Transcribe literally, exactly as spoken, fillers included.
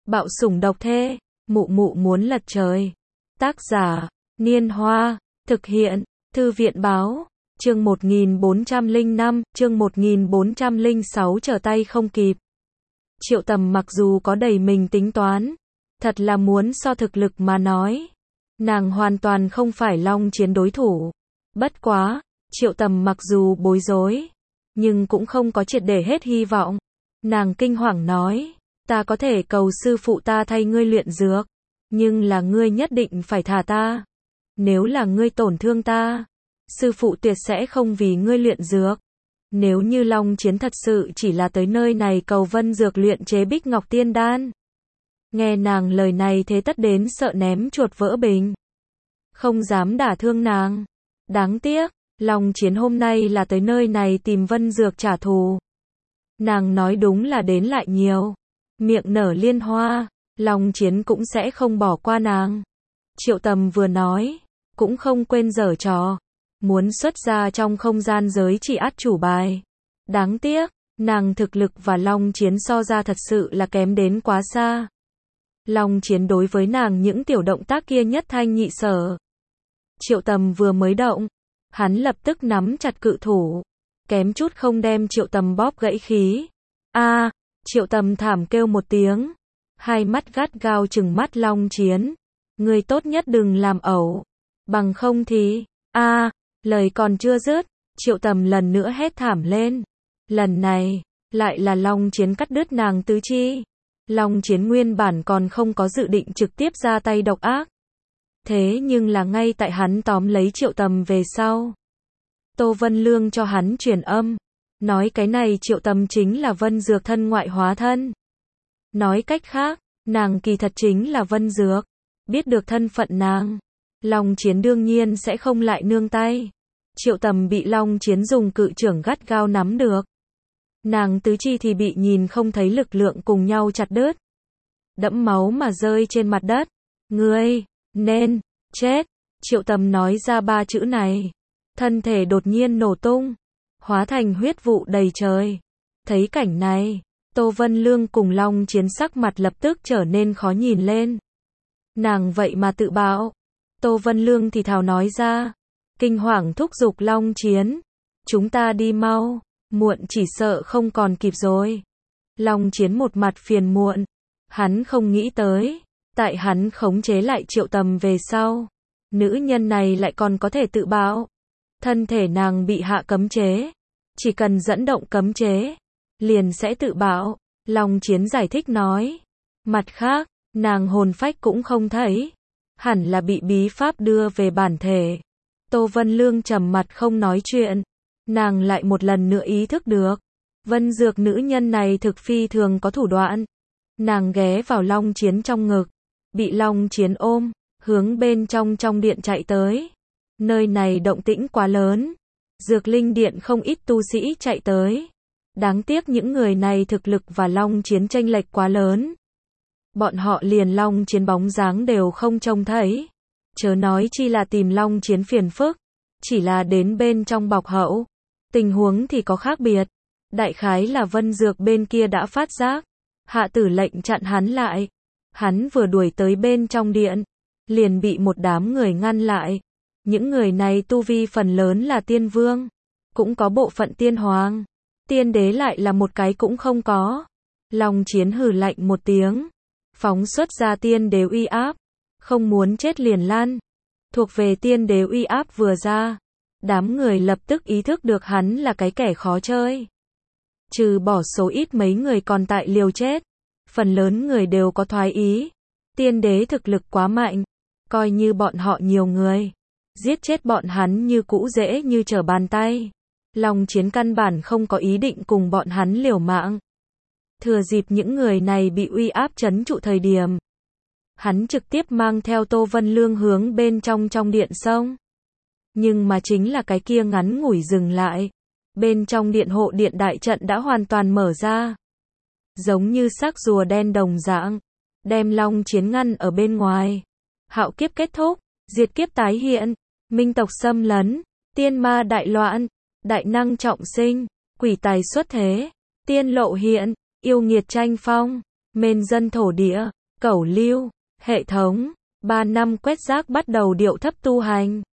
Bạo sủng độc thê, mụ mụ muốn lật trời. Tác giả, Niên Hoa, thực hiện, Thư viện báo, chương một nghìn bốn trăm lẻ năm, chương một nghìn bốn trăm lẻ sáu trở tay không kịp. Triệu Tầm mặc dù có đầy mình tính toán, thật là muốn so thực lực mà nói, nàng hoàn toàn không phải Long Chiến đối thủ. Bất quá, Triệu Tầm mặc dù bối rối, nhưng cũng không có triệt để hết hy vọng. Nàng kinh hoàng nói, ta có thể cầu sư phụ ta thay ngươi luyện dược, nhưng là ngươi nhất định phải thả ta. Nếu là ngươi tổn thương ta, sư phụ tuyệt sẽ không vì ngươi luyện dược. Nếu như Long Chiến thật sự chỉ là tới nơi này cầu Vân Dược luyện chế Bích Ngọc Tiên Đan. Nghe nàng lời này thế tất đến sợ ném chuột vỡ bình. Không dám đả thương nàng. Đáng tiếc, Long Chiến hôm nay là tới nơi này tìm Vân Dược trả thù. Nàng nói đúng là đến lại nhiều. Miệng nở liên hoa, Long Chiến cũng sẽ không bỏ qua nàng. Triệu Tầm vừa nói, cũng không quên giở trò. Muốn xuất ra trong không gian giới chỉ át chủ bài. Đáng tiếc, nàng thực lực và Long Chiến so ra thật sự là kém đến quá xa. Long Chiến đối với nàng những tiểu động tác kia nhất thanh nhị sở. Triệu Tầm vừa mới động, hắn lập tức nắm chặt cự thủ, kém chút không đem Triệu Tầm bóp gãy khí. A, à, Triệu Tầm thảm kêu một tiếng, hai mắt gắt gao trừng mắt Long Chiến. Ngươi tốt nhất đừng làm ẩu, bằng không thì, a, à, lời còn chưa dứt, Triệu Tầm lần nữa hét thảm lên. Lần này, lại là Long Chiến cắt đứt nàng tứ chi. Long Chiến nguyên bản còn không có dự định trực tiếp ra tay độc ác. Thế nhưng là ngay tại hắn tóm lấy Triệu Tầm về sau, Tô Vân Lương cho hắn truyền âm, nói cái này Triệu Tầm chính là Vân Dược thân ngoại hóa thân. Nói cách khác, nàng kỳ thật chính là Vân Dược. Biết được thân phận nàng, Long Chiến đương nhiên sẽ không lại nương tay. Triệu Tầm bị Long Chiến dùng cự trưởng gắt gao nắm được. Nàng tứ chi thì bị nhìn không thấy lực lượng cùng nhau chặt đứt. Đẫm máu mà rơi trên mặt đất. Ngươi, nên, chết. Triệu Tầm nói ra ba chữ này. Thân thể đột nhiên nổ tung, hóa thành huyết vụ đầy trời. Thấy cảnh này, Tô Vân Lương cùng Long Chiến sắc mặt lập tức trở nên khó nhìn lên. Nàng vậy mà tự bạo. Tô Vân Lương thì thào nói ra, kinh hoàng thúc giục Long Chiến. Chúng ta đi mau, muộn chỉ sợ không còn kịp rồi. Long Chiến một mặt phiền muộn. Hắn không nghĩ tới, tại hắn khống chế lại Triệu Tầm về sau, nữ nhân này lại còn có thể tự bạo. Thân thể nàng bị hạ cấm chế, chỉ cần dẫn động cấm chế, liền sẽ tự bạo. Long Chiến giải thích nói, mặt khác, nàng hồn phách cũng không thấy, hẳn là bị bí pháp đưa về bản thể. Tô Vân Lương trầm mặt không nói chuyện, nàng lại một lần nữa ý thức được, Vân Dược nữ nhân này thực phi thường có thủ đoạn. Nàng ghé vào Long Chiến trong ngực, bị Long Chiến ôm, hướng bên trong trong điện chạy tới. Nơi này động tĩnh quá lớn, Dược Linh Điện không ít tu sĩ chạy tới. Đáng tiếc những người này thực lực và Long Chiến chênh lệch quá lớn. Bọn họ liền Long Chiến bóng dáng đều không trông thấy. Chớ nói chi là tìm Long Chiến phiền phức. Chỉ là đến bên trong bọc hậu, tình huống thì có khác biệt. Đại khái là Vân Dược bên kia đã phát giác, hạ tử lệnh chặn hắn lại. Hắn vừa đuổi tới bên trong điện, liền bị một đám người ngăn lại. Những người này tu vi phần lớn là tiên vương, cũng có bộ phận tiên hoàng. Tiên đế lại là một cái cũng không có. Long Chiến hừ lạnh một tiếng, phóng xuất ra tiên đế uy áp, không muốn chết liền lăn. Thuộc về tiên đế uy áp vừa ra, đám người lập tức ý thức được hắn là cái kẻ khó chơi. Trừ bỏ số ít mấy người còn tại liều chết, phần lớn người đều có thoái ý. Tiên đế thực lực quá mạnh, coi như bọn họ nhiều người, giết chết bọn hắn như cũ dễ như trở bàn tay. Long Chiến căn bản không có ý định cùng bọn hắn liều mạng. Thừa dịp những người này bị uy áp trấn trụ thời điểm, hắn trực tiếp mang theo Tô Vân Lương hướng bên trong trong điện xông. Nhưng mà chính là cái kia ngắn ngủi dừng lại. Bên trong điện hộ điện đại trận đã hoàn toàn mở ra. Giống như xác rùa đen đồng dạng, đem Long Chiến ngăn ở bên ngoài. Hạo kiếp kết thúc, diệt kiếp tái hiện, minh tộc xâm lấn, tiên ma đại loạn, đại năng trọng sinh, quỷ tài xuất thế, tiên lộ hiện, yêu nghiệt tranh phong, mên dân thổ địa, Cẩu Lưu, hệ thống, ba năm quét rác bắt đầu điệu thấp tu hành.